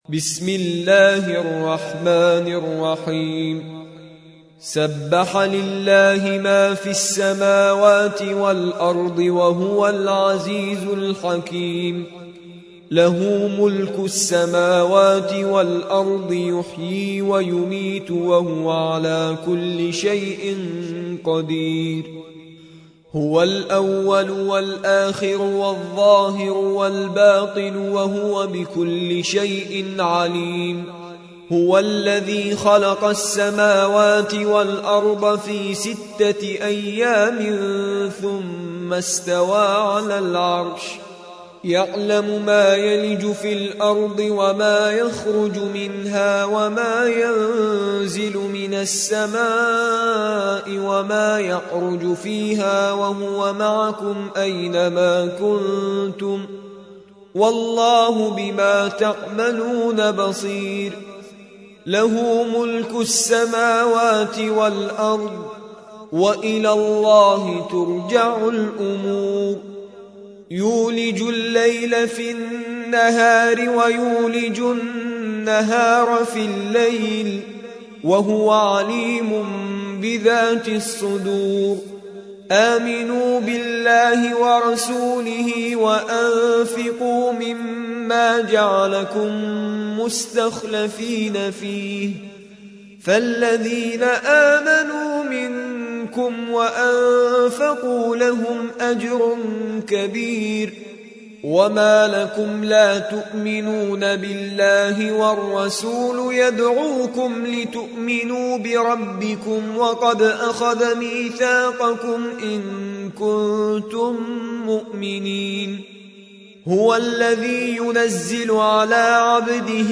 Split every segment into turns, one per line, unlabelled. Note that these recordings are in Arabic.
بسم الله الرحمن الرحيم. سبح لله ما في السماوات والأرض وهو العزيز الحكيم. له ملك السماوات والأرض، يحيي ويميت وهو على كل شيء قدير. هو الأول والآخر والظاهر والباطن وهو بكل شيء عليم. هو الذي خلق السماوات والأرض في 6 أيام ثم استوى على العرش، يعلم ما يلج في الأرض وما يخرج منها وما ينزل من السماء وما يعرج فيها، وهو معكم أينما كنتم والله بما تعملون بصير. له ملك السماوات والأرض وإلى الله ترجع الأمور. يولج الليل في النهار ويولج النهار في الليل، وهو عليم بذات الصدور. آمنوا بالله ورسوله وأنفقوا مما جعلكم مستخلفين فيه، فالذين آمنوا منكم وأنفقوا لهم أجر كبير. وما لكم لا تؤمنون بالله والرسول يدعوكم لتؤمنوا بربكم وقد أخذ ميثاقكم إن كنتم مؤمنين. هو الذي ينزل على عبده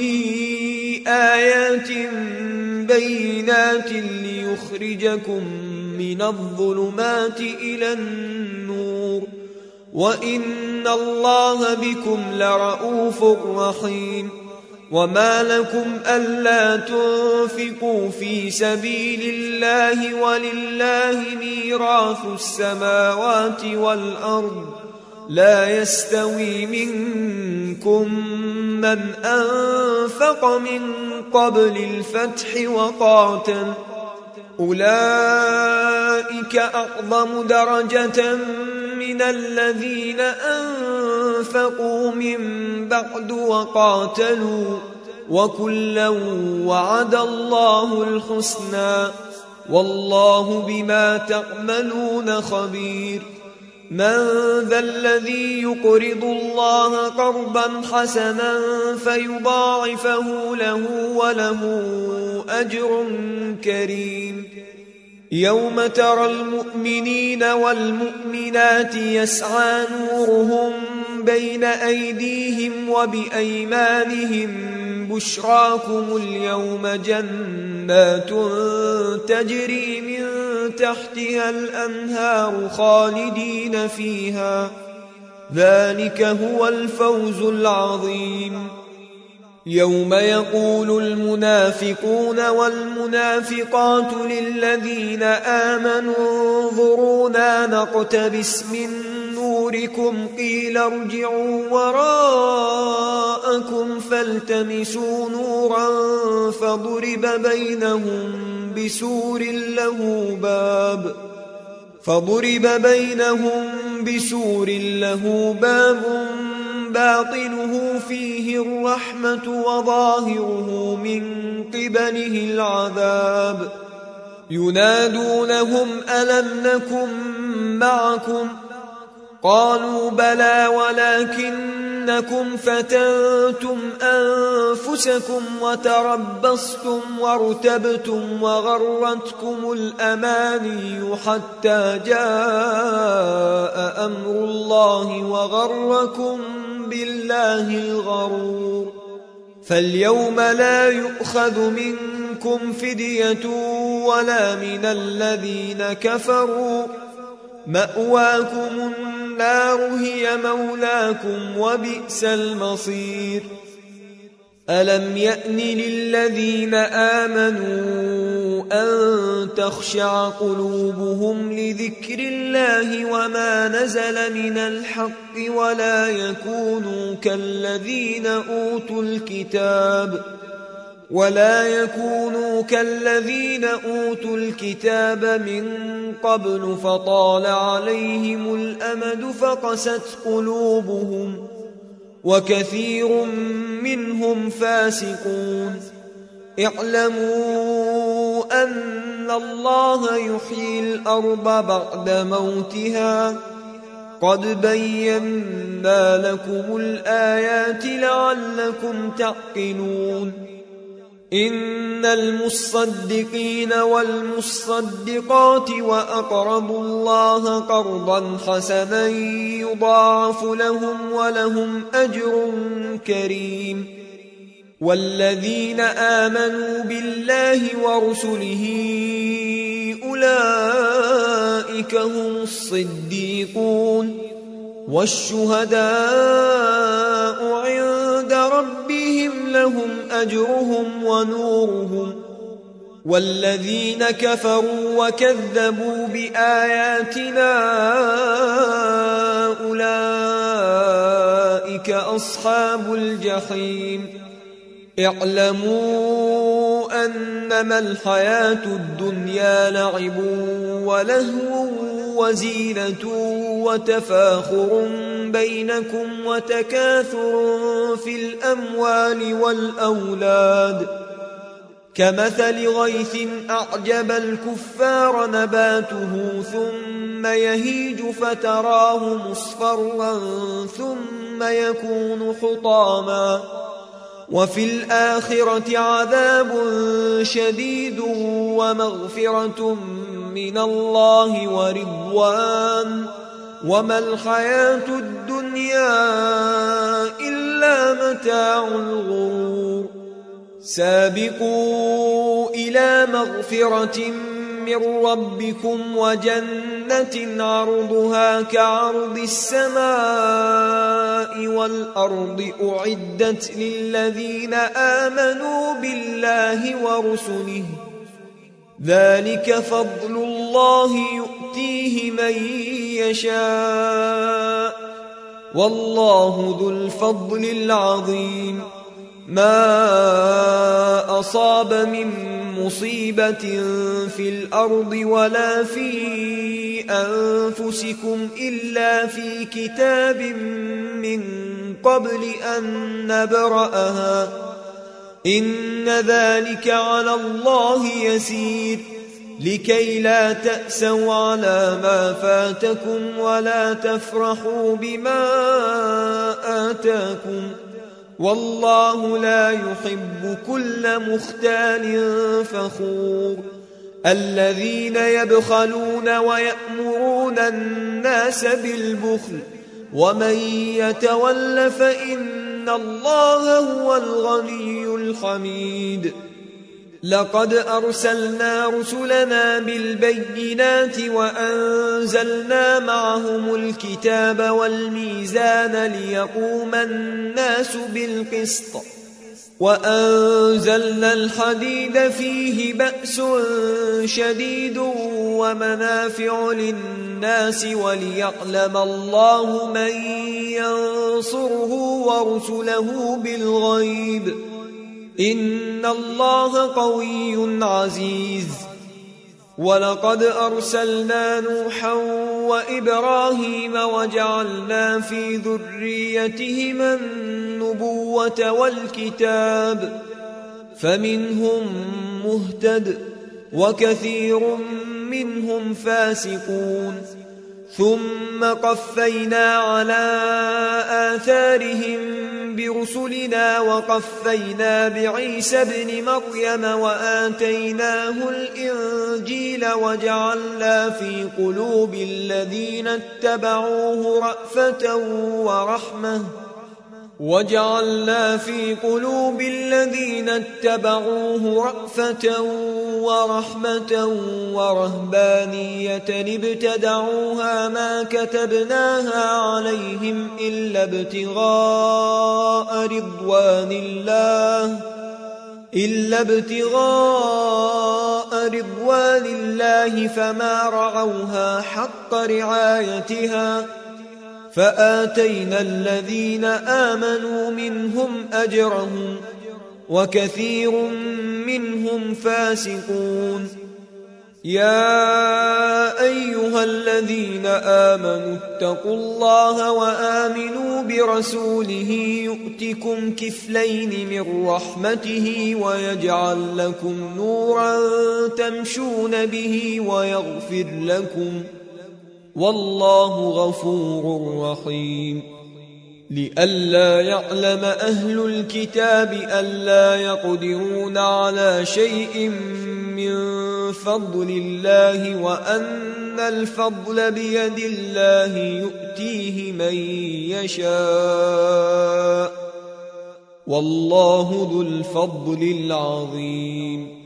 آيات بينات ليخرجكم من الظلمات إلى النور، وإن الله بكم لرؤوف رحيم. وما لكم ألا تنفقوا في سبيل الله ولله ميراث السماوات والأرض، لا يستوي منكم من أنفق من قبل الفتح وقاتل، أولئك أعظم درجة من الذين أنفقوا من بعد وقاتلوا، وكلا وعد الله الحسنى، والله بما تعملون خبير. من ذا الذي يقرض الله قرضا حسنا فيضاعفه له وله أجر كريم. يوم ترى المؤمنين والمؤمنات يسعى نورهم بين أيديهم وبأيمانهم، بشراكم اليوم جنات تجري من تحتها الأنهار خالدين فيها، ذلك هو الفوز العظيم. يوم يقول المنافقون والمنافقات للذين آمنوا انظرونا نقتبس من نوركم قيل ارجعوا وراءكم فالتمسوا نورا فضرب بينهم بسور له باب باطنه فيه الرحمة وظاهره من قبله العذاب. ينادونهم ألم نكن معكم؟ قالوا بلى ولكنكم فتنتم أنفسكم وتربصتم وارتبتم وغرتكم الأماني حتى جاء أمر الله وغركم بالله الغرور. فاليوم لا يؤخذ منكم فدية ولا من الذين كفروا، مأواكم النار هي مولاكم وبئس المصير. ألم يأن للذين آمنوا أن تخشع قلوبهم لذكر الله وما نزل من الحق ولا يكونوا كالذين أوتوا الكتاب من قبل فطال عليهم الأمد فقست قلوبهم وكثير منهم فاسقون. اعلموا أن الله يحيي الأرض بعد موتها قد بينا لكم الآيات لعلكم تعقلون. إن المصدقين والمصدقات وأقرضوا الله قرضا حسنا يضاعف لهم ولهم أجر كريم. والذين آمنوا بالله ورسله أولئك هم الصديقون والشهداء عند ربهم لهم أجرهم ونورهم. والذين كفروا وكذبوا بآياتنا أولئك أصحاب الجحيم. اعلموا أنما الحياة الدنيا لعب ولهو وزينة وتفاخر بينكم وتكاثر في الأموال والأولاد كمثل غيث أعجب الكفار نباته ثم يهيج فتراه مصفرا ثم يكون حطاما وفي الآخرة عذاب شديد ومغفرة من الله ورضوان وما الحياة الدنيا إلا متاع الغرور. سابقوا إلى مغفرة من ربكم وجنة عرضها كعرض السماء والأرض أعدت للذين آمنوا بالله ورسله ذلك فضل الله يؤتيه من يشاء والله ذو الفضل العظيم. ما أصاب من مصيبة في الأرض ولا في أنفسكم إلا في كتاب من قبل أن نبرأها إن ذلك على الله يسير لكي لا تأسوا على ما فاتكم ولا تفرحوا بما آتاكم والله لا يحب كل مختال فخور. الذين يبخلون ويأمرون الناس بالبخل ومن يتول فإن الله هو الغني الحميد. لقد أرسلنا رسلنا بالبينات وأنزلنا معهم الكتاب والميزان ليقوم الناس بالقسط وأنزلنا الحديد فيه بأس شديد ومنافع للناس وليعلم الله من ينصره ورسله بالغيب إن الله قوي عزيز. ولقد أرسلنا نوحا وإبراهيم وجعلنا في ذريتهما النبوة والكتاب فمنهم مهتد وكثير منهم فاسقون. ثم قفينا على آثارهم برسلنا وقفينا بعيسى ابن مريم وآتيناه الإنجيل وجعلنا في قلوب الذين اتبعوه رأفة ورحمة ورهبانية ابتدعوها ما كتبناها عليهم إلا ابتغاء رضوان الله إلا ابتغاء رضوان الله فما رعوها حق رعايتها فآتينا الذين آمنوا منهم أجرهم وكثير منهم فاسقون يا أيها الذين آمنوا اتقوا الله وآمنوا برسوله يؤتكم كفلين من رحمته ويجعل لكم نورا تمشون به ويغفر لكم والله غفور رحيم لئلا يعلم أهل الكتاب ألا يقدرون على شيء من فضل الله وأن الفضل بيد الله يؤتيه من يشاء والله ذو الفضل العظيم